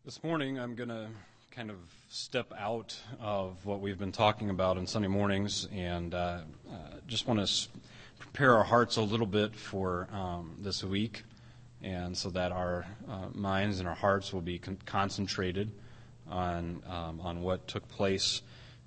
This morning I'm going to kind of step out of what we've been talking about on Sunday mornings and just want to prepare our hearts a little bit for this week, and so that our minds and our hearts will be concentrated on what took place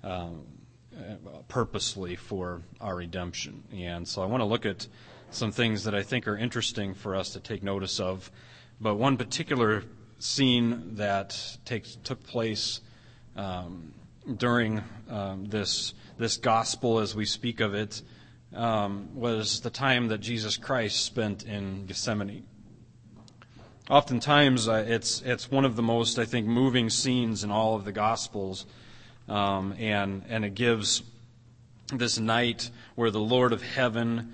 purposely for our redemption. And so I want to look at some things that I think are interesting for us to take notice of, but one particular scene that took place during this gospel as we speak of it was the time that Jesus Christ spent in Gethsemane. Oftentimes it's one of the most, I think, moving scenes in all of the Gospels, and it gives this night where the Lord of heaven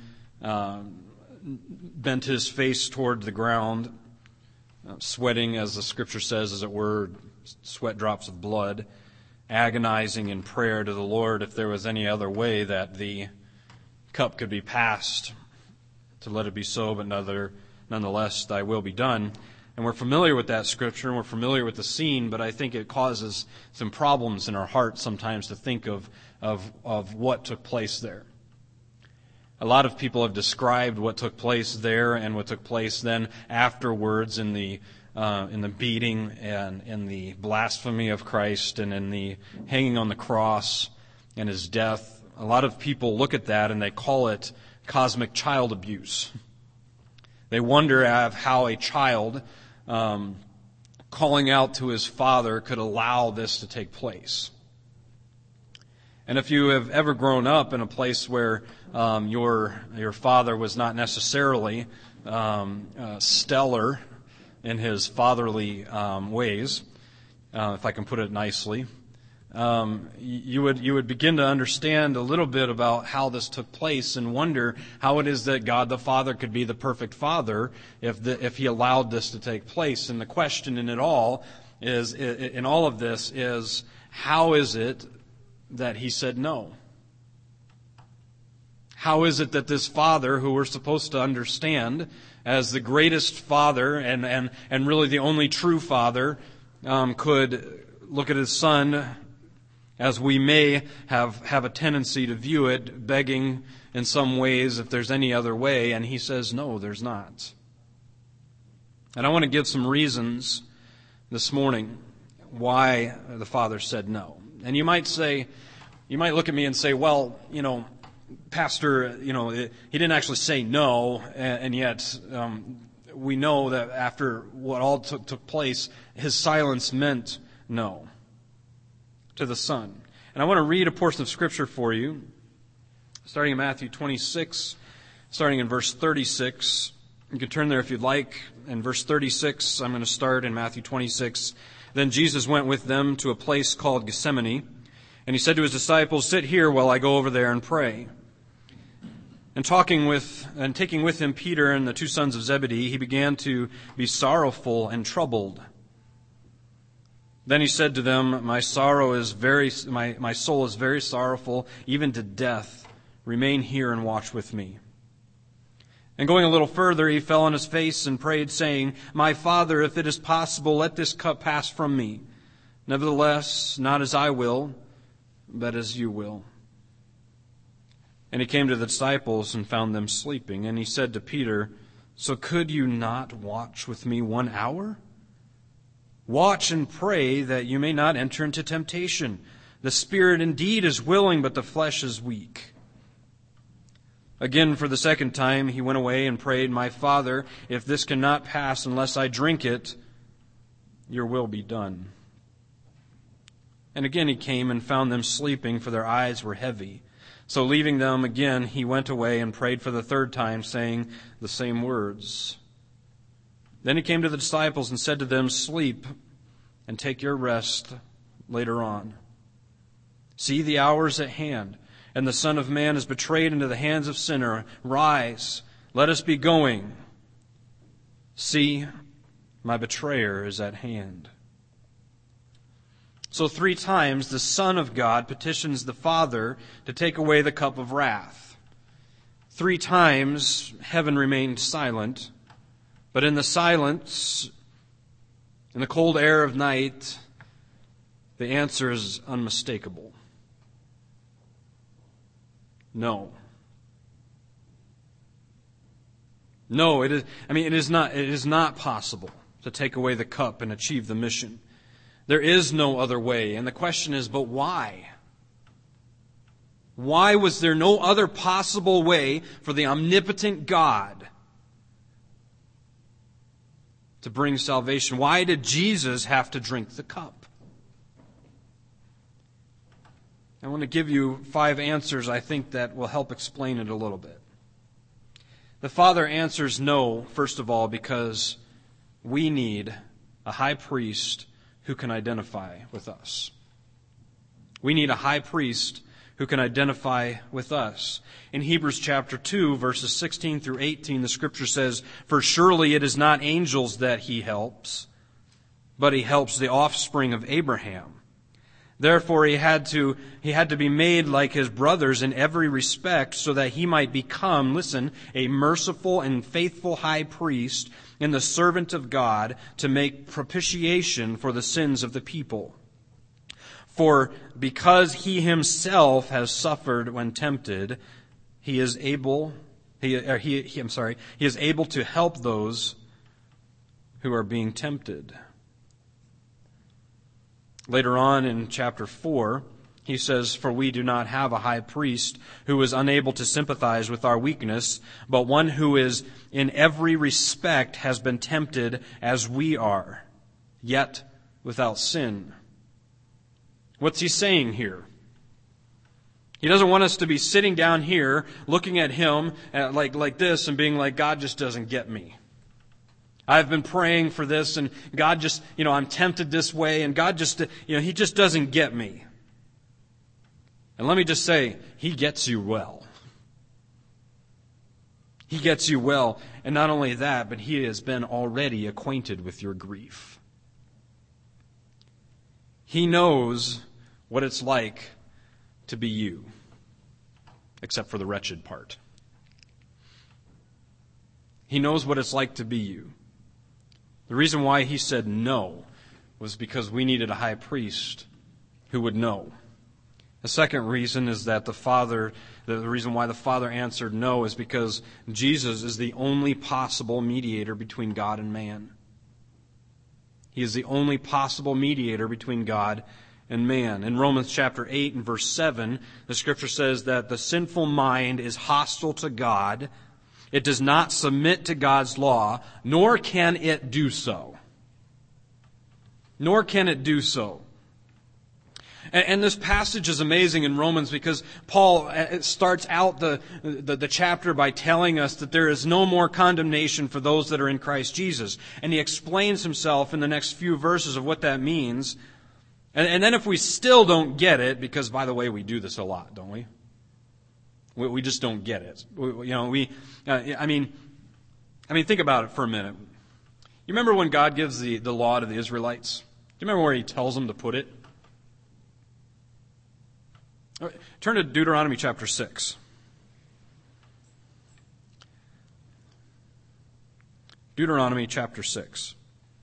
bent his face toward the ground, sweating, as the Scripture says, as it were, sweat drops of blood, agonizing in prayer to the Lord if there was any other way that the cup could be passed, to let it be so, but nonetheless, thy will be done. And we're familiar with that Scripture, and we're familiar with the scene, but I think it causes some problems in our hearts sometimes to think of what took place there. A lot of people have described what took place there and what took place then afterwards in the beating and in the blasphemy of Christ and in the hanging on the cross and his death. A lot of people look at that and they call it cosmic child abuse. They wonder how a child calling out to his father could allow this to take place. And if you have ever grown up in a place where your father was not necessarily stellar in his fatherly ways, if I can put it nicely, you would begin to understand a little bit about how this took place and wonder how it is that God the Father could be the perfect Father if He allowed this to take place. And the question in all of this is, how is it that He said no? How is it that this Father, who we're supposed to understand as the greatest Father and really the only true Father, could look at His Son as we may have a tendency to view it, begging in some ways if there's any other way, and He says, no, there's not. And I want to give some reasons this morning why the Father said no. And you might look at me and say, well, Pastor, he didn't actually say no, and yet we know that after what all took place, His silence meant no to the Son. And I want to read a portion of Scripture for you, starting in Matthew 26, starting in verse 36. You can turn there if you'd like. In verse 36, I'm going to start in Matthew 26. Then Jesus went with them to a place called Gethsemane, and He said to His disciples, "Sit here while I go over there and pray." And taking with Him Peter and the two sons of Zebedee, He began to be sorrowful and troubled. Then He said to them, My soul is very sorrowful, even to death. Remain here and watch with me." And going a little further, He fell on His face and prayed, saying, "My Father, if it is possible, let this cup pass from me. Nevertheless, not as I will, but as you will." And He came to the disciples and found them sleeping. And He said to Peter, "So could you not watch with me 1 hour? Watch and pray that you may not enter into temptation. The spirit indeed is willing, but the flesh is weak." Again, for the second time, He went away and prayed, "My Father, if this cannot pass unless I drink it, your will be done." And again He came and found them sleeping, for their eyes were heavy. So leaving them again, He went away and prayed for the third time, saying the same words. Then He came to the disciples and said to them, "Sleep and take your rest later on. See, the hour is at hand, and the Son of Man is betrayed into the hands of sinners. Rise, let us be going. See, my betrayer is at hand." So 3 times the Son of God petitions the Father to take away the cup of wrath. 3 times heaven remained silent, but in the silence In the cold air of night, the answer is unmistakable. No. No, it is not possible to take away the cup and achieve the mission. There is no other way. And the question is, but why? Why was there no other possible way for the omnipotent God to bring salvation? Why did Jesus have to drink the cup? I want to give you 5 answers I think that will help explain it a little bit. The Father answers no, first of all, because we need a high priest who can identify with us. We need a high priest who can identify with us. In Hebrews chapter 2, verses 16 through 18, the Scripture says, "For surely it is not angels that he helps, but he helps the offspring of Abraham. Therefore he had to be made like his brothers in every respect, so that he might become, listen, a merciful and faithful high priest and the servant of God to make propitiation for the sins of the people. For because he himself has suffered when tempted, he is able to help those who are being tempted." Later on in chapter 4, he says, "For we do not have a high priest who is unable to sympathize with our weakness, but one who is in every respect has been tempted as we are, yet without sin." What's he saying here? He doesn't want us to be sitting down here looking at him like this and being like, God just doesn't get me. I've been praying for this and God just, I'm tempted this way and God just, he just doesn't get me. And let me just say, he gets you well. He gets you well. And not only that, but he has been already acquainted with your grief. He knows what it's like to be you, except for the wretched part. He knows what it's like to be you. The reason why he said no was because we needed a high priest who would know. The second reason is that the reason why the Father answered no is because Jesus is the only possible mediator between God and man. He is the only possible mediator between God and man. In Romans chapter 8 and verse 7, the Scripture says that the sinful mind is hostile to God. It does not submit to God's law, nor can it do so. Nor can it do so. And this passage is amazing in Romans because Paul starts out the chapter by telling us that there is no more condemnation for those that are in Christ Jesus. And he explains himself in the next few verses of what that means. And then if we still don't get it, because by the way, we do this a lot, don't we? We just don't get it. Think about it for a minute. You remember when God gives the law to the Israelites? Do you remember where he tells them to put it? Turn to Deuteronomy chapter 6. Deuteronomy chapter 6.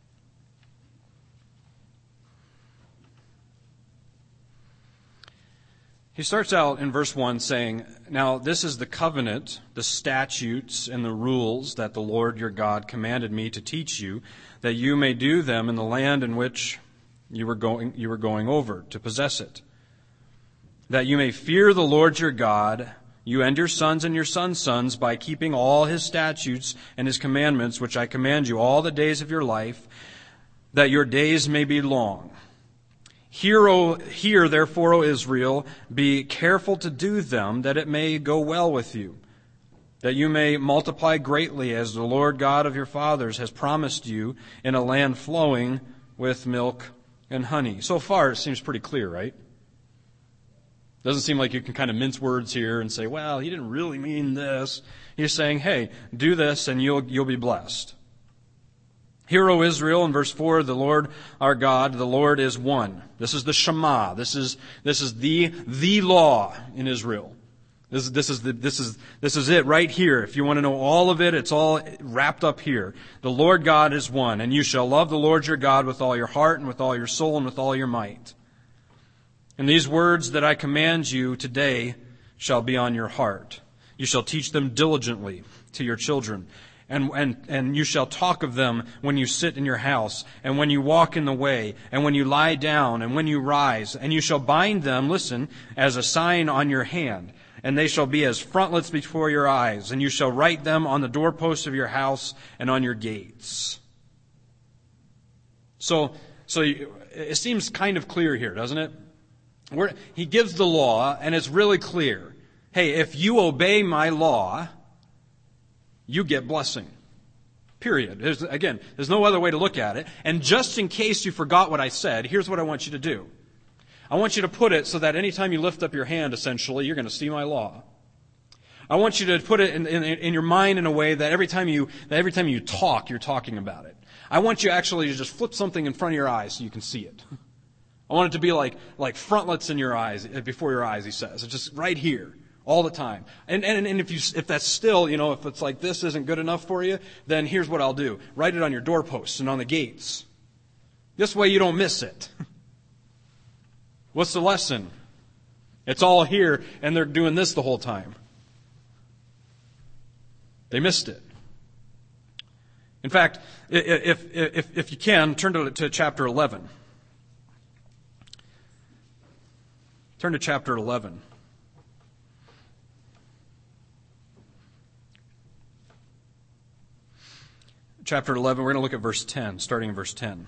He starts out in verse 1 saying, "Now this is the covenant, the statutes, and the rules that the Lord your God commanded me to teach you, that you may do them in the land in which you were going over to possess it. That you may fear the Lord your God, you and your sons and your sons' sons, by keeping all his statutes and his commandments, which I command you all the days of your life, that your days may be long. Hear, therefore, O Israel, be careful to do them, that it may go well with you, that you may multiply greatly, as the Lord God of your fathers has promised you, in a land flowing with milk and honey." So far, it seems pretty clear, right? Doesn't seem like you can kind of mince words here and say, well, he didn't really mean this. He's saying, hey, do this and you'll be blessed. "Hear, O Israel," in verse 4, "the Lord our God, the Lord is one." This is the Shema. This is the law in Israel. This is it right here. If you want to know all of it, it's all wrapped up here. The Lord God is one, and you shall love the Lord your God with all your heart and with all your soul and with all your might. And these words that I command you today shall be on your heart. You shall teach them diligently to your children. And you shall talk of them when you sit in your house, and when you walk in the way, and when you lie down, and when you rise. And you shall bind them, listen, as a sign on your hand. And they shall be as frontlets before your eyes. And you shall write them on the doorposts of your house and on your gates. So it seems kind of clear here, doesn't it? He gives the law, and it's really clear. Hey, if you obey my law, you get blessing. Period. There's no other way to look at it. And just in case you forgot what I said, here's what I want you to do. I want you to put it so that anytime you lift up your hand, essentially, you're going to see my law. I want you to put it in your mind in a way that every time you talk, you're talking about it. I want you actually to just flip something in front of your eyes so you can see it. I want it to be like frontlets in your eyes, before your eyes, he says. It's just right here. All the time. And if that's still, if it's like this isn't good enough for you, then here's what I'll do. Write it on your doorposts and on the gates. This way you don't miss it. What's the lesson? It's all here, and they're doing this the whole time. They missed it. In fact, if you can, turn to chapter 11. Turn to chapter 11. Chapter 11, we're going to look at verse 10, starting in verse 10.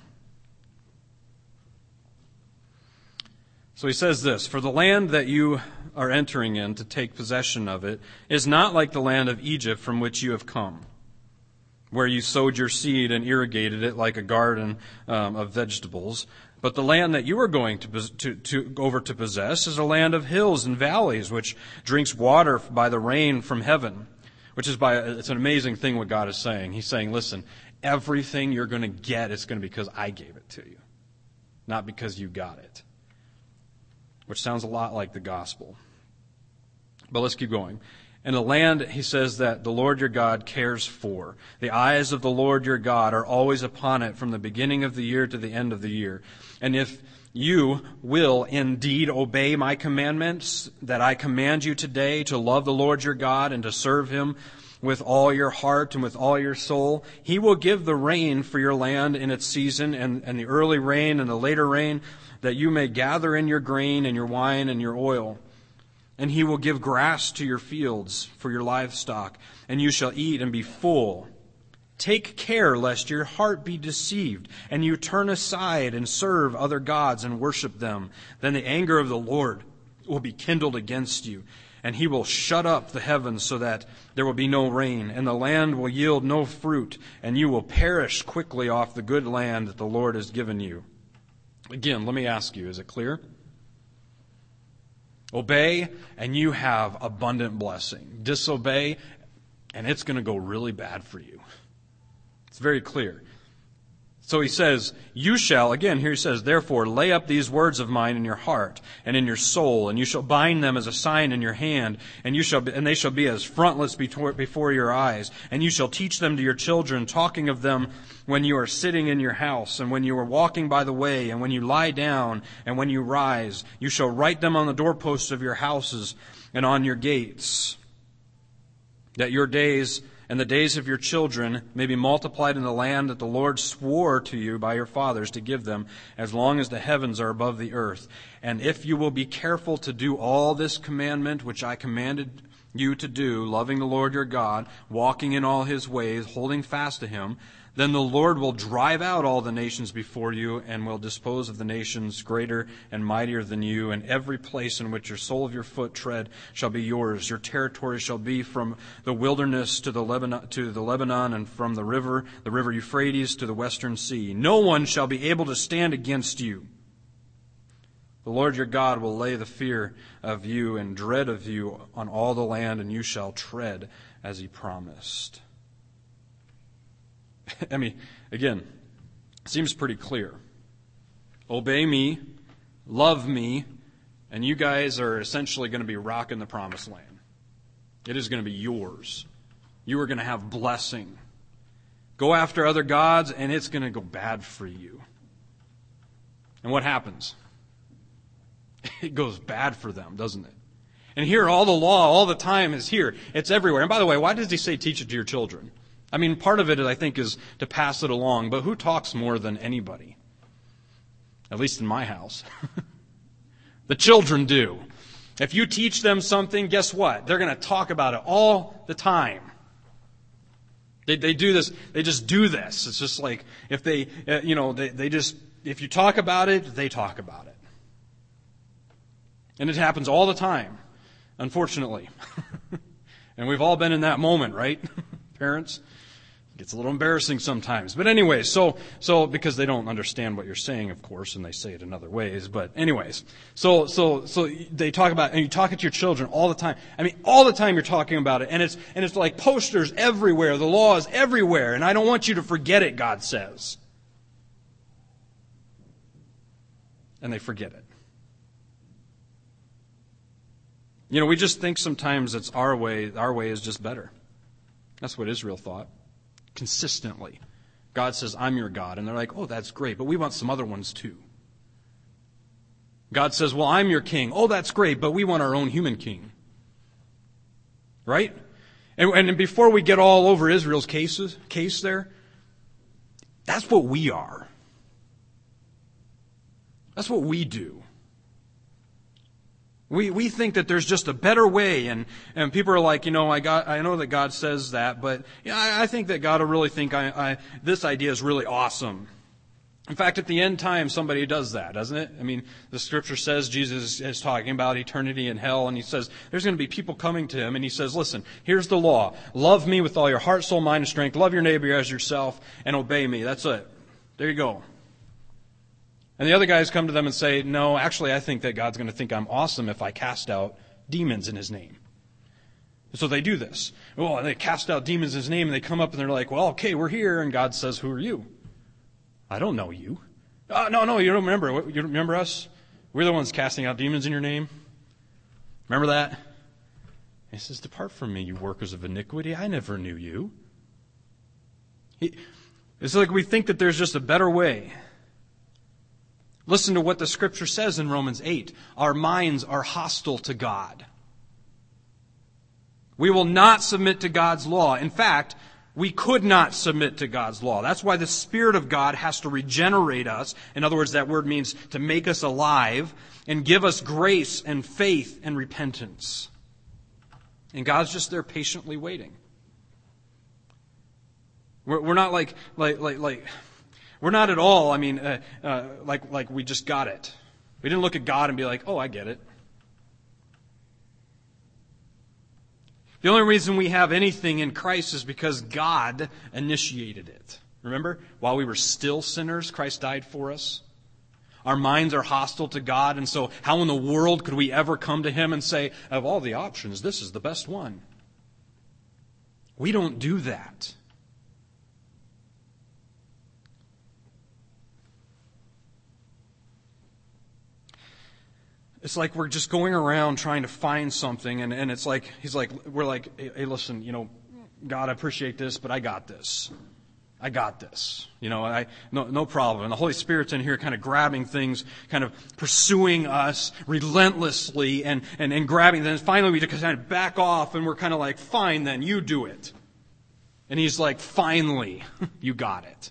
So he says this, "For the land that you are entering in to take possession of it is not like the land of Egypt from which you have come, where you sowed your seed and irrigated it like a garden of vegetables. But the land that you are going to possess is a land of hills and valleys, which drinks water by the rain from heaven." It's an amazing thing what God is saying. He's saying, listen, everything you're going to get is going to be because I gave it to you, not because you got it. Which sounds a lot like the gospel. But let's keep going. And the land, he says, that the Lord your God cares for. The eyes of the Lord your God are always upon it from the beginning of the year to the end of the year. And if you will indeed obey my commandments that I command you today to love the Lord your God and to serve him with all your heart and with all your soul, he will give the rain for your land in its season and the early rain and the later rain, that you may gather in your grain and your wine and your oil. And he will give grass to your fields for your livestock, and you shall eat and be full. Take care lest your heart be deceived, and you turn aside and serve other gods and worship them. Then the anger of the Lord will be kindled against you, and he will shut up the heavens so that there will be no rain, and the land will yield no fruit, and you will perish quickly off the good land that the Lord has given you. Again, let me ask you, is it clear? Obey, and you have abundant blessing. Disobey, and it's going to go really bad for you. It's very clear. So he says, you shall, again, here he says, therefore lay up these words of mine in your heart and in your soul, and you shall bind them as a sign in your hand, and they shall be as frontlets before your eyes, and you shall teach them to your children, talking of them when you are sitting in your house, and when you are walking by the way, and when you lie down, and when you rise. You shall write them on the doorposts of your houses and on your gates, that your days and the days of your children may be multiplied in the land that the Lord swore to you by your fathers to give them, as long as the heavens are above the earth. And if you will be careful to do all this commandment which I commanded you to do, loving the Lord your God, walking in all his ways, holding fast to him, then the Lord will drive out all the nations before you, and will dispose of the nations greater and mightier than you, and every place in which your sole of your foot tread shall be yours. Your territory shall be from the wilderness to the Lebanon, and from the river Euphrates to the western sea. No one shall be able to stand against you. The Lord your God will lay the fear of you and dread of you on all the land, and you shall tread as he promised. I mean, again, it seems pretty clear. Obey me, love me, and you guys are essentially going to be rocking the promised land. It is going to be yours. You are going to have blessing. Go after other gods, and it's going to go bad for you. And what happens? It goes bad for them, doesn't it? And here, all the law, all the time is here. It's everywhere. And by the way, why does he say teach it to your children? I mean, part of it, I think, is to pass it along. But who talks more than anybody? At least in my house. The children do. If you teach them something, guess what? They're going to talk about it all the time. They do this. They just do this. It's just like if they just, if you talk about it, they talk about it. And it happens all the time, unfortunately. And we've all been in that moment, right? Parents? It gets a little embarrassing sometimes. But anyways, so because they don't understand what you're saying, of course, and they say it in other ways. But anyways, so they talk about, and you talk to your children all the time. I mean, all the time you're talking about it. And it's like posters everywhere. The law is everywhere. And I don't want you to forget it, God says. And they forget it. You know, we just think sometimes it's our way. Our way is just better. That's what Israel thought. Consistently. God says, I'm your God. And they're like, oh, that's great, but we want some other ones too. God says, well, I'm your king. Oh, that's great, but we want our own human king. Right? And before we get all over Israel's case there, that's what we are. That's what we do. We think that there's just a better way, and people are like, I know that God says that, but I think that God will really think this idea is really awesome. In fact, at the end time, somebody does that, doesn't it? I mean, the Scripture says Jesus is talking about eternity in hell, and he says there's going to be people coming to him, and he says, listen, here's the law. Love me with all your heart, soul, mind, and strength. Love your neighbor as yourself, and obey me. That's it. There you go. And the other guys come to them and say, no, actually, I think that God's going to think I'm awesome if I cast out demons in his name. So they do this. Oh, and they cast out demons in his name, and they come up and they're like, well, okay, we're here. And God says, who are you? I don't know you. No, you don't remember. You remember us? We're the ones casting out demons in your name. Remember that? And he says, depart from me, you workers of iniquity. I never knew you. It's like we think that there's just a better way. Listen to what the Scripture says in Romans 8. Our minds are hostile to God. We will not submit to God's law. In fact, we could not submit to God's law. That's why the Spirit of God has to regenerate us. In other words, that word means to make us alive and give us grace and faith and repentance. And God's just there patiently waiting. We're not like we're not at all, like we just got it. We didn't look at God and be like, oh, I get it. The only reason we have anything in Christ is because God initiated it. Remember? While we were still sinners, Christ died for us. Our minds are hostile to God, and so how in the world could we ever come to Him and say, of all the options, this is the best one? We don't do that. It's like we're just going around trying to find something, and it's like, we're like, hey, listen, God, I appreciate this, but I got this. I got this. No problem. And the Holy Spirit's in here kind of grabbing things, kind of pursuing us relentlessly and grabbing them. And finally we just kind of back off, and we're kind of like, fine then, you do it. And He's like, finally, you got it.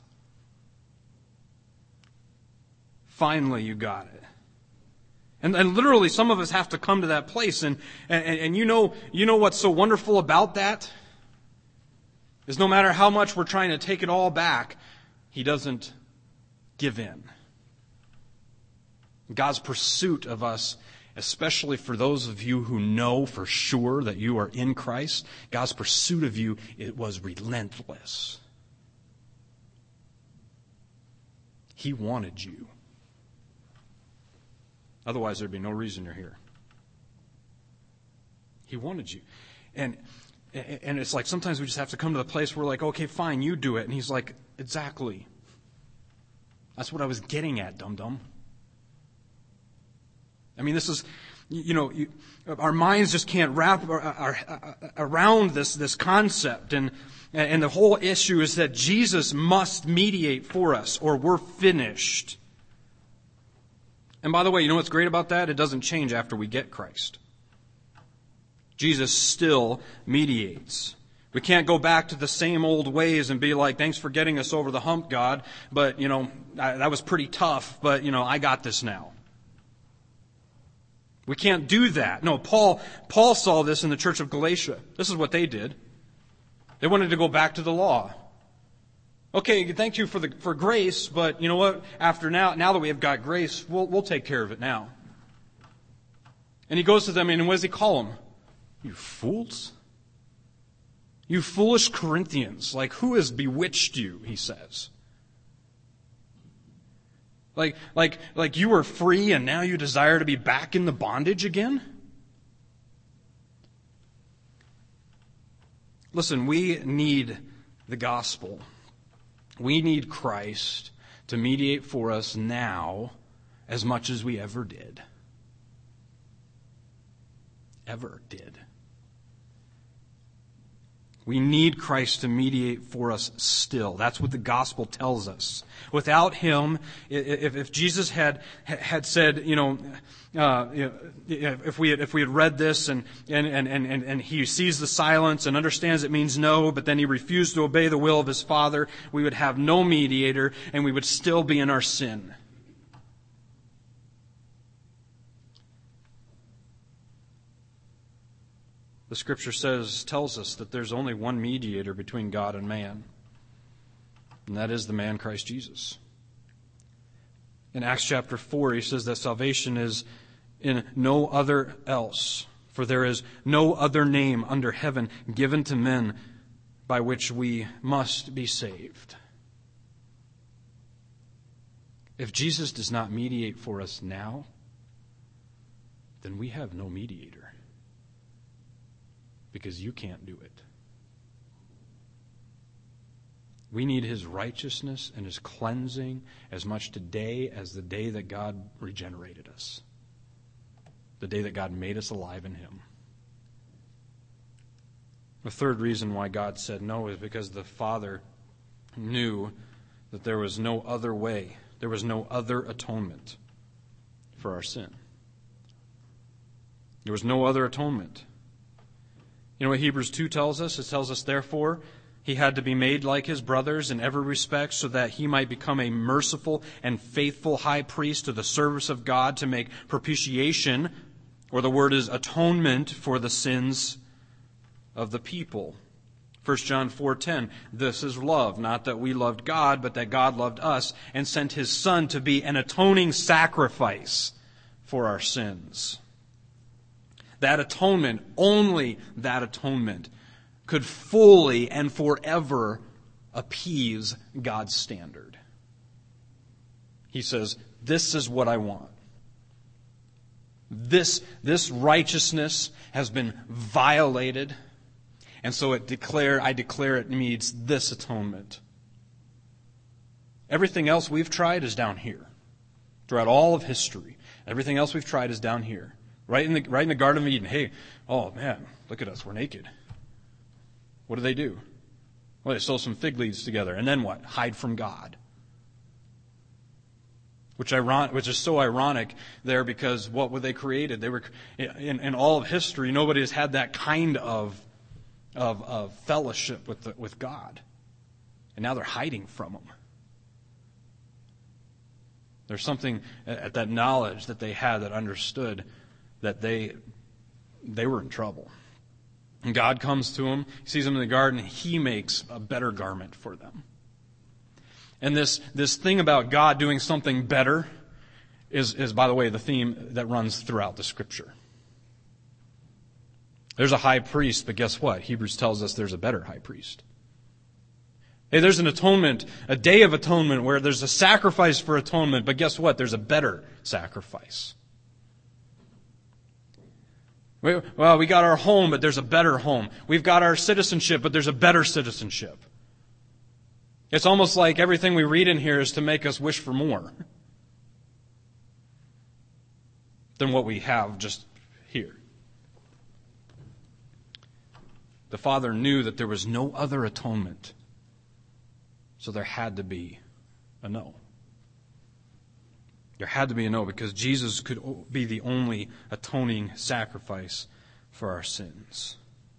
Finally, you got it. And literally, some of us have to come to that place, and you know what's so wonderful about that is no matter how much we're trying to take it all back, He doesn't give in. God's pursuit of us, especially for those of you who know for sure that you are in Christ, God's pursuit of you, it was relentless. He wanted you. Otherwise, there'd be no reason you're here. He wanted you. And it's like sometimes we just have to come to the place where we're like, okay, fine, you do it. And He's like, exactly. That's what I was getting at, dum-dum. I mean, this our minds just can't wrap around this concept. And the whole issue is that Jesus must mediate for us or we're finished. And by the way, you know what's great about that? It doesn't change after we get Christ. Jesus still mediates. We can't go back to the same old ways and be like, thanks for getting us over the hump, God, but, that was pretty tough, but, I got this now. We can't do that. No, Paul saw this in the church of Galatia. This is what they did. They wanted to go back to the law. Okay, thank you for grace, but you know what? After now that we have got grace, we'll take care of it now. And he goes to them, and what does he call them? You fools. You foolish Corinthians. Like, who has bewitched you, he says. Like you were free and now you desire to be back in the bondage again? Listen, we need the gospel. We need Christ to mediate for us now as much as we ever did. Ever did. We need Christ to mediate for us still. That's what the gospel tells us. Without Him, if Jesus had said, if we had read this and He sees the silence and understands it means no, but then He refused to obey the will of His Father, we would have no mediator and we would still be in our sin. The Scripture tells us that there's only one mediator between God and man, and that is the man Christ Jesus. In Acts chapter 4, he says that salvation is in no other else, for there is no other name under heaven given to men by which we must be saved. If Jesus does not mediate for us now, then we have no mediator. Because you can't do it. We need His righteousness and His cleansing as much today as the day that God regenerated us. The day that God made us alive in Him. The third reason why God said no is because the Father knew that there was no other way. There was no other atonement for our sin. There was no other atonement. You know what Hebrews 2 tells us? It tells us, therefore, He had to be made like His brothers in every respect so that He might become a merciful and faithful high priest to the service of God to make propitiation, or the word is atonement, for the sins of the people. 1 John 4:10, this is love, not that we loved God, but that God loved us and sent His Son to be an atoning sacrifice for our sins. That atonement, only that atonement, could fully and forever appease God's standard. He says, this is what I want. This righteousness has been violated, and so I declare it needs this atonement. Everything else we've tried is down here. Throughout all of history, everything else we've tried is down here. Right in the Garden of Eden. Hey, oh man, look at us, we're naked. What do? Well, they sew some fig leaves together, and then what? Hide from God. Which is so ironic there, because what were they created? They were in all of history. Nobody has had that kind of fellowship with God, and now they're hiding from Him. There's something at that knowledge that they had that understood that they were in trouble. And God comes to them, sees them in the garden, and He makes a better garment for them. And this thing about God doing something better is, by the way, the theme that runs throughout the Scripture. There's a high priest, but guess what? Hebrews tells us there's a better high priest. Hey, there's an atonement, a day of atonement where there's a sacrifice for atonement, but guess what? There's a better sacrifice. Well, we got our home, but there's a better home. We've got our citizenship, but there's a better citizenship. It's almost like everything we read in here is to make us wish for more than what we have just here. The Father knew that there was no other atonement, so there had to be a no. There had to be a no, because Jesus could be the only atoning sacrifice for our sins.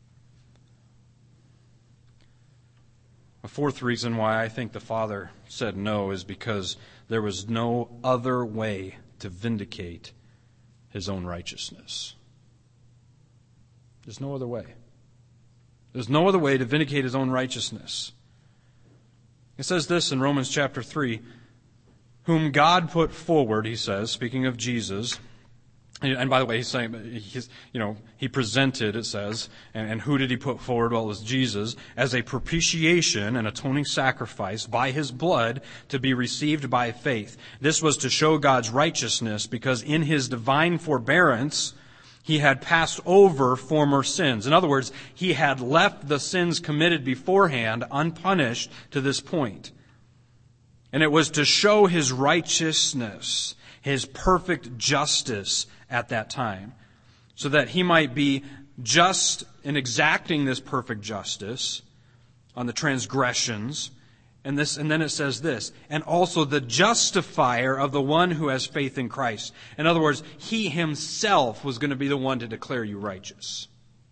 A fourth reason why I think the Father said no is because there was no other way to vindicate His own righteousness. There's no other way. There's no other way to vindicate His own righteousness. It says this in Romans chapter 3, whom God put forward, he says, speaking of Jesus. And by the way, he's saying, he presented, it says, and who did he put forward? Well, it was Jesus, as a propitiation, an atoning sacrifice by His blood to be received by faith. This was to show God's righteousness, because in His divine forbearance, He had passed over former sins. In other words, He had left the sins committed beforehand unpunished to this point. And it was to show His righteousness, His perfect justice at that time, so that He might be just in exacting this perfect justice on the transgressions. And then it says this, and also the justifier of the one who has faith in Christ. In other words, He Himself was going to be the one to declare you righteous.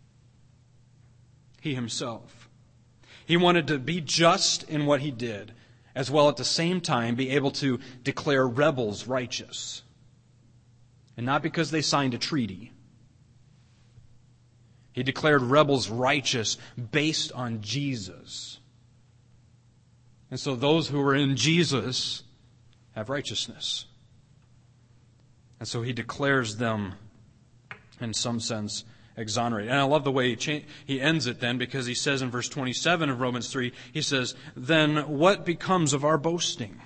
He Himself. He wanted to be just in what He did, as well at the same time be able to declare rebels righteous. And not because they signed a treaty. He declared rebels righteous based on Jesus. And so those who are in Jesus have righteousness. And so He declares them, in some sense, exonerated. And I love the way he ends it then, because he says in verse 27 of Romans 3, he says, then what becomes of our boasting?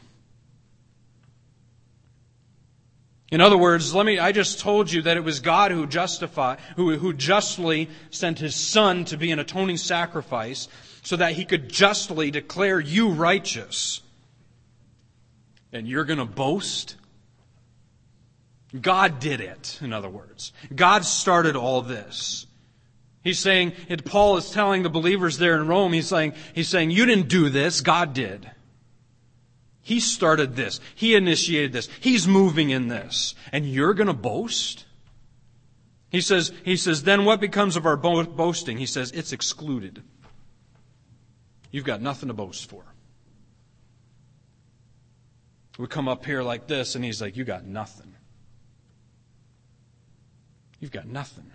In other words, I just told you that it was God who justly sent His Son to be an atoning sacrifice so that He could justly declare you righteous. And you're going to boast? God did it, in other words. God started all this. He's saying, Paul is telling the believers there in Rome, he's saying, you didn't do this, God did. He started this. He initiated this. He's moving in this. And you're going to boast? He says, then what becomes of our boasting? He says, it's excluded. You've got nothing to boast for. We come up here like this, and he's like, you got nothing. You've got nothing.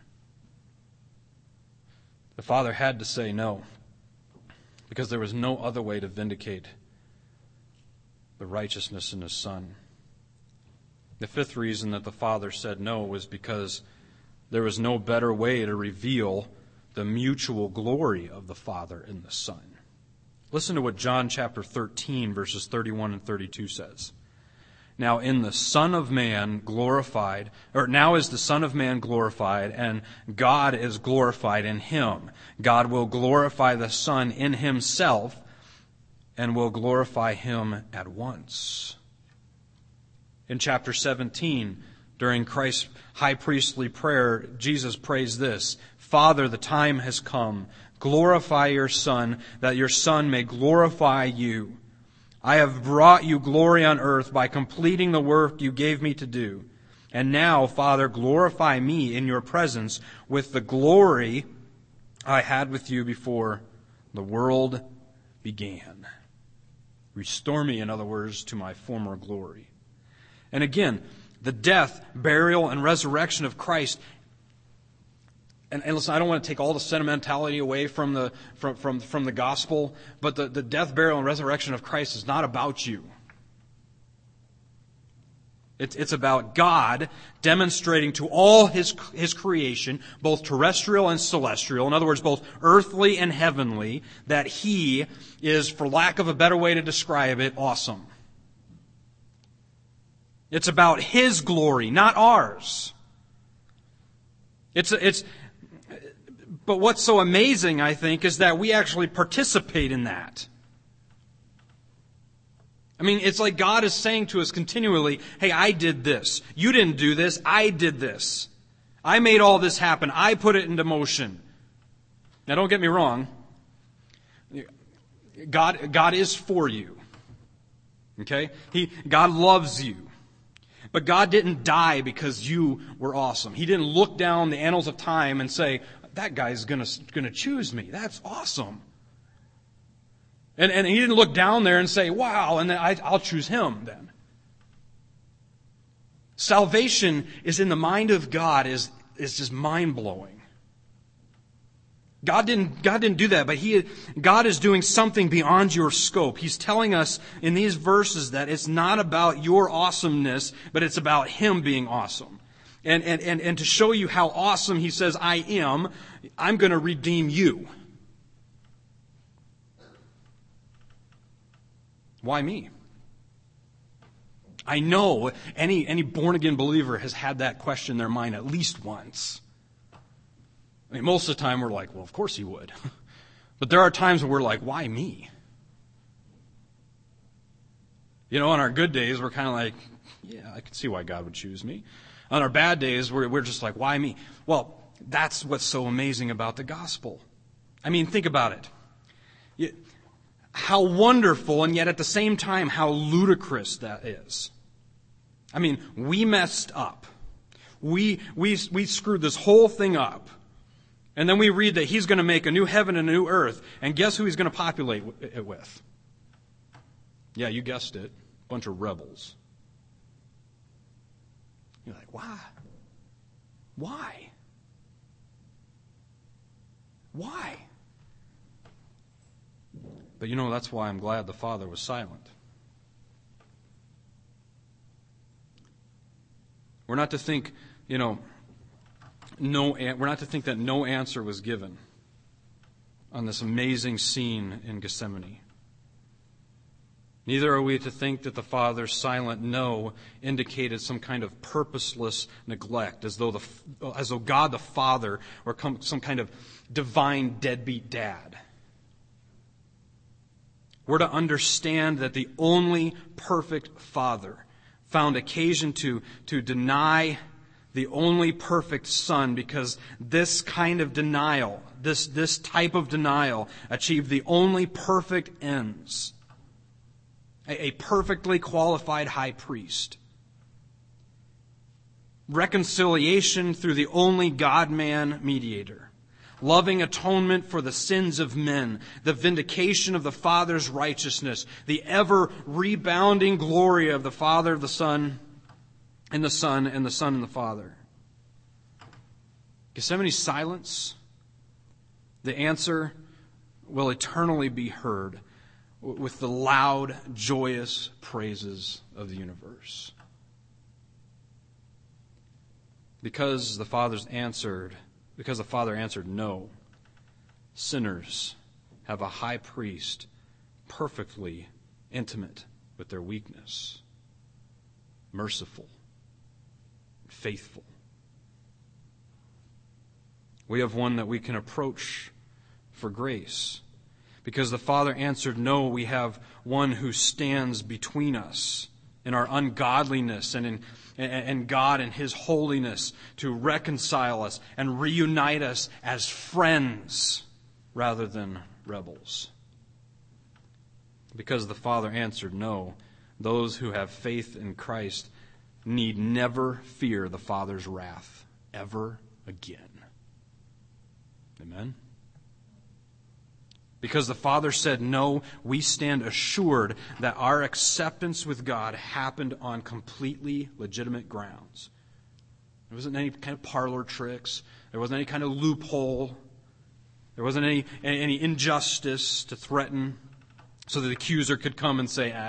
The Father had to say no, because there was no other way to vindicate the righteousness in His Son. The fifth reason that the Father said no was because there was no better way to reveal the mutual glory of the Father and the Son. Listen to what John chapter 13, verses 31 and 32 says. Now is the Son of Man glorified, and God is glorified in Him. God will glorify the Son in Himself, and will glorify Him at once. In chapter 17, during Christ's high priestly prayer, Jesus prays this, Father, the time has come. Glorify your Son, that your Son may glorify you. I have brought you glory on earth by completing the work you gave me to do. And now, Father, glorify me in your presence with the glory I had with you before the world began. Restore me, in other words, to my former glory. And again, the death, burial, and resurrection of Christ. And listen, I don't want to take all the sentimentality away from the gospel, but the death, burial, and resurrection of Christ is not about you. It's about God demonstrating to all His creation, both terrestrial and celestial, in other words, both earthly and heavenly, that He is, for lack of a better way to describe it, awesome. It's about His glory, not ours. But what's so amazing, I think, is that we actually participate in that. I mean, it's like God is saying to us continually, hey, I did this. You didn't do this. I did this. I made all this happen. I put it into motion. Now don't get me wrong. God is for you. Okay? God loves you. But God didn't die because you were awesome. He didn't look down the annals of time and say, that guy's gonna choose me. That's awesome. And he didn't look down there and say, wow, and then I'll choose him then. Salvation is in the mind of God is just mind-blowing. God didn't do that, but God is doing something beyond your scope. He's telling us in these verses that it's not about your awesomeness, but it's about Him being awesome. And to show you how awesome He says, I'm going to redeem you. Why me? I know any born-again believer has had that question in their mind at least once. I mean, most of the time we're like, well, of course He would. But there are times where we're like, why me? You know, on our good days, we're kind of like, yeah, I can see why God would choose me. On our bad days, we're just like, why me? Well, that's what's so amazing about the gospel. I mean, think about it. How wonderful, and yet at the same time, how ludicrous that is. I mean, we messed up. We screwed this whole thing up. And then we read that He's going to make a new heaven and a new earth. And guess who He's going to populate it with? Yeah, you guessed it. A bunch of rebels. You're like, why? Why? Why? But you know, that's why I'm glad the Father was silent. We're not to think, we're not to think that no answer was given on this amazing scene in Gethsemane. Neither are we to think that the Father's silent no indicated some kind of purposeless neglect, as though God the Father were some kind of divine deadbeat dad. We're to understand that the only perfect Father found occasion to deny the only perfect Son, because this kind of denial, this type of denial, achieved the only perfect ends. A perfectly qualified high priest. Reconciliation through the only God-man mediator. Loving atonement for the sins of men, the vindication of the Father's righteousness, the ever rebounding glory of the Father, the Son, and the Son, and the Son and the Father. Gethsemane's silence, the answer will eternally be heard with the loud, joyous praises of the universe. Because the Father answered no, sinners have a high priest perfectly intimate with their weakness, merciful, faithful. We have one that we can approach for grace. Because the Father answered no, we have one who stands between us in our ungodliness and God and His holiness to reconcile us and reunite us as friends rather than rebels. Because the Father answered no, those who have faith in Christ need never fear the Father's wrath ever again. Amen? Because the Father said no, we stand assured that our acceptance with God happened on completely legitimate grounds. There wasn't any kind of parlor tricks. There wasn't any kind of loophole. There wasn't any injustice to threaten so that the accuser could come and say,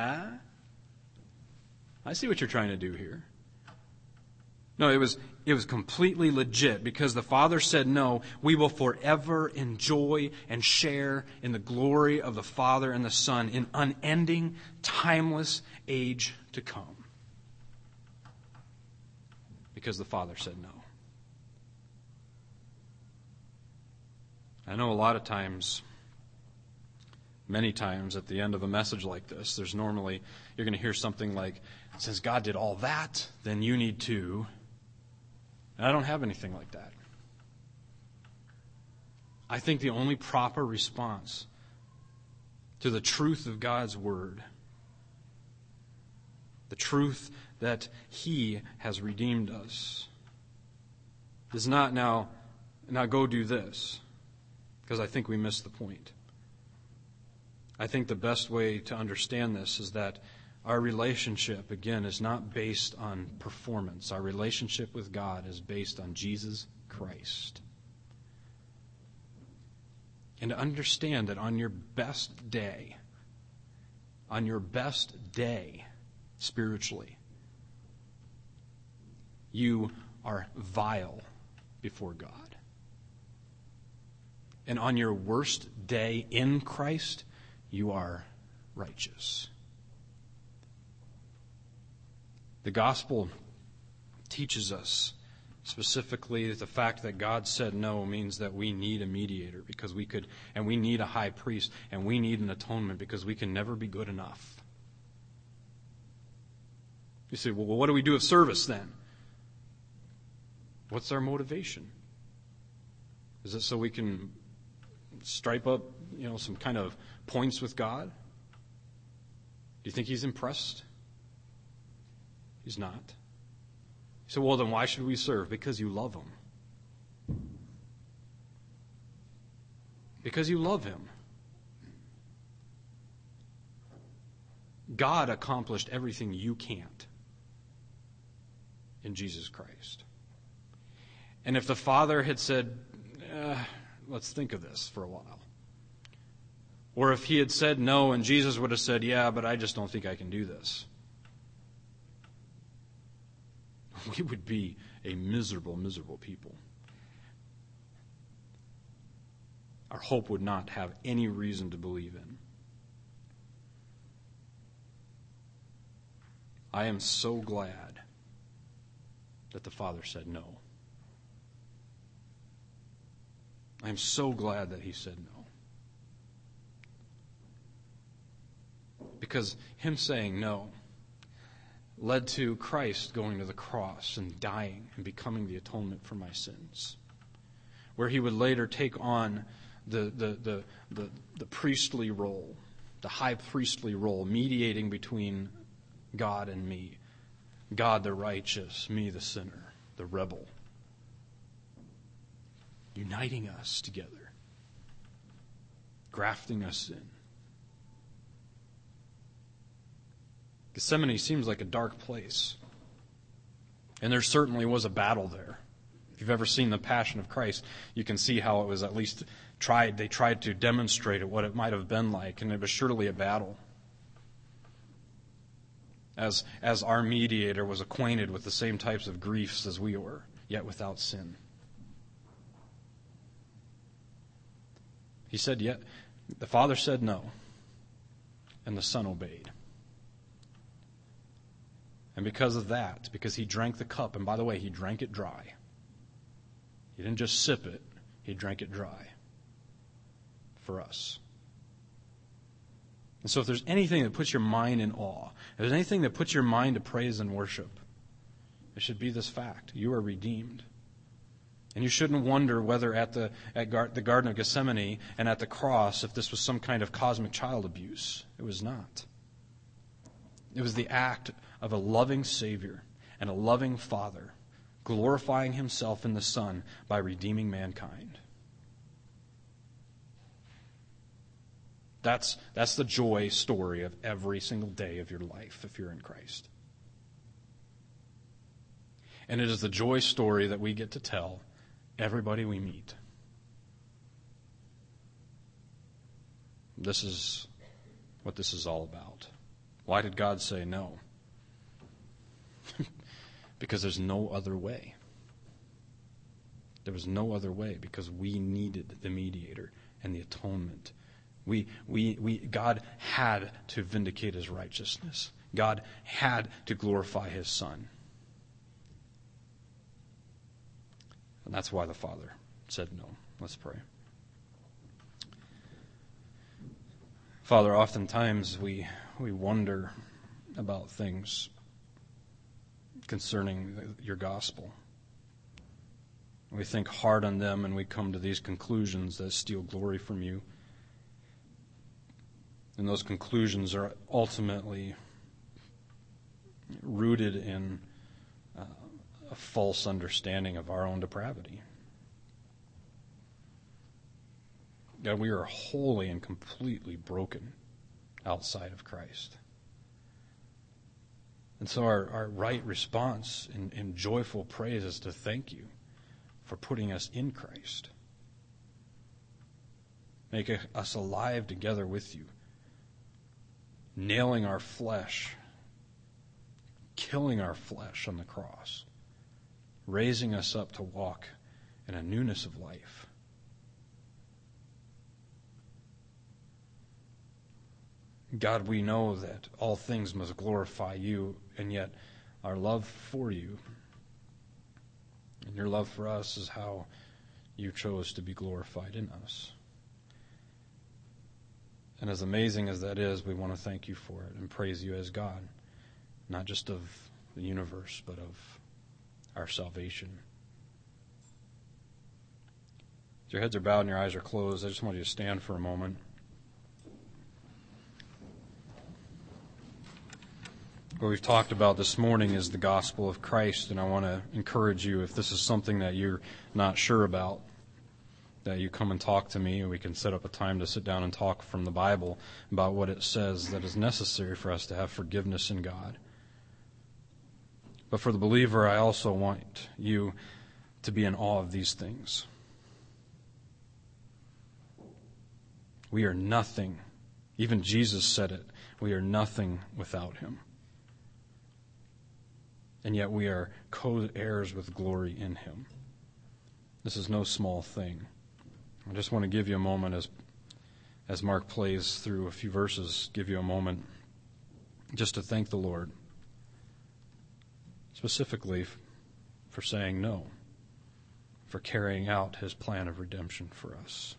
I see what you're trying to do here. No, it was completely legit because the Father said no, we will forever enjoy and share in the glory of the Father and the Son in unending, timeless age to come. Because the Father said no. I know a lot of times, many times at the end of a message like this, you're going to hear something like, since God did all that, then you need to. And I don't have anything like that. I think the only proper response to the truth of God's Word, the truth that He has redeemed us, is not now go do this, because I think we miss the point. I think the best way to understand this is that our relationship, again, is not based on performance. Our relationship with God is based on Jesus Christ. And to understand that on your best day spiritually, you are vile before God. And on your worst day in Christ, you are righteous. The gospel teaches us specifically the fact that God said no means that we need a mediator because we need a high priest, and we need an atonement because we can never be good enough. You say, well, what do we do at service then? What's our motivation? Is it so we can stripe up, some kind of points with God? Do you think He's impressed? He's not. So, well, then why should we serve? Because you love Him. Because you love Him. God accomplished everything you can't in Jesus Christ. And if the Father had said, let's think of this for a while, or if He had said no and Jesus would have said, yeah, but I just don't think I can do this, we would be a miserable, miserable people. Our hope would not have any reason to believe in. I am so glad that the Father said no. I am so glad that He said no. Because Him saying no led to Christ going to the cross and dying and becoming the atonement for my sins, where He would later take on the priestly role, the high priestly role, mediating between God and me, God the righteous, me the sinner, the rebel, uniting us together, grafting us in. Gethsemane seems like a dark place. And there certainly was a battle there. If you've ever seen the Passion of Christ, you can see how it was at least they tried to demonstrate what it might have been like, and it was surely a battle. As our mediator was acquainted with the same types of griefs as we were, yet without sin. He said, yet the Father said no, and the Son obeyed. And because of that, because He drank the cup, and by the way, He drank it dry. He didn't just sip it, He drank it dry for us. And so if there's anything that puts your mind in awe, if there's anything that puts your mind to praise and worship, it should be this fact. You are redeemed. And you shouldn't wonder whether at the Garden of Gethsemane and at the cross, if this was some kind of cosmic child abuse. It was not. It was the act of a loving Savior and a loving Father glorifying Himself in the Son by redeeming mankind. That's the joy story of every single day of your life if you're in Christ. And it is the joy story that we get to tell everybody we meet. This is what this is all about. Why did God say no? Because there's no other way. There was no other way because we needed the mediator and the atonement. God had to vindicate His righteousness. God had to glorify His Son. And that's why the Father said no. Let's pray. Father, oftentimes we wonder about things concerning your gospel. We think hard on them and we come to these conclusions that steal glory from you. And those conclusions are ultimately rooted in a false understanding of our own depravity. God, we are wholly and completely broken outside of Christ. And so our right response in joyful praise is to thank you for putting us in Christ. Make us alive together with you, nailing our flesh, killing our flesh on the cross, raising us up to walk in a newness of life. God, we know that all things must glorify you, and yet our love for you and your love for us is how you chose to be glorified in us. And as amazing as that is, we want to thank you for it and praise you as God, not just of the universe, but of our salvation. As your heads are bowed and your eyes are closed, I just want you to stand for a moment. What we've talked about this morning is the gospel of Christ, and I want to encourage you, if this is something that you're not sure about, that you come and talk to me, and we can set up a time to sit down and talk from the Bible about what it says that is necessary for us to have forgiveness in God. But for the believer, I also want you to be in awe of these things. We are nothing. Even Jesus said it. We are nothing without him. And yet we are co-heirs with glory in him. This is no small thing. I just want to give you a moment as Mark plays through a few verses, give you a moment just to thank the Lord, specifically for saying no, for carrying out his plan of redemption for us.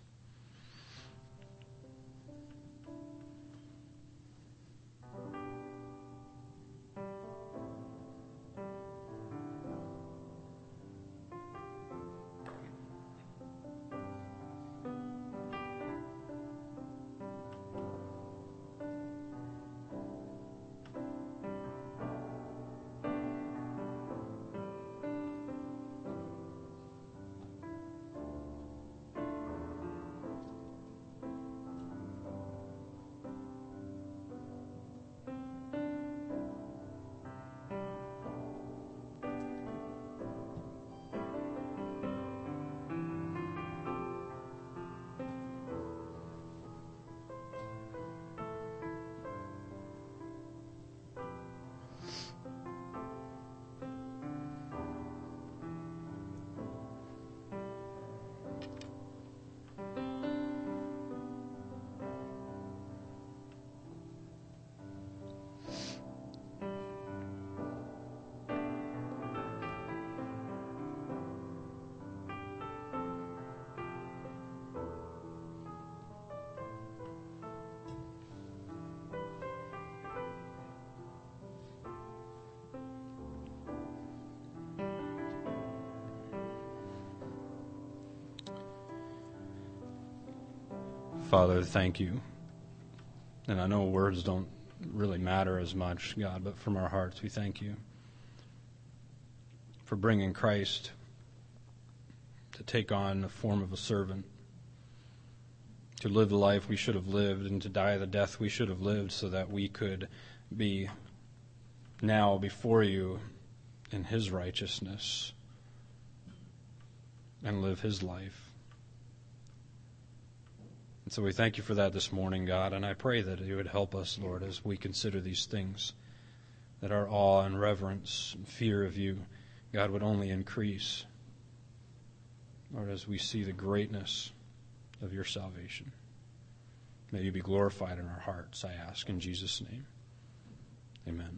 Father, thank you. And I know words don't really matter as much, God, but from our hearts we thank you for bringing Christ to take on the form of a servant, to live the life we should have lived and to die the death we should have lived so that we could be now before you in his righteousness and live his life. And so we thank you for that this morning, God, and I pray that you would help us, Lord, as we consider these things, that our awe and reverence and fear of you, God, would only increase, Lord, as we see the greatness of your salvation. May you be glorified in our hearts, I ask in Jesus' name. Amen.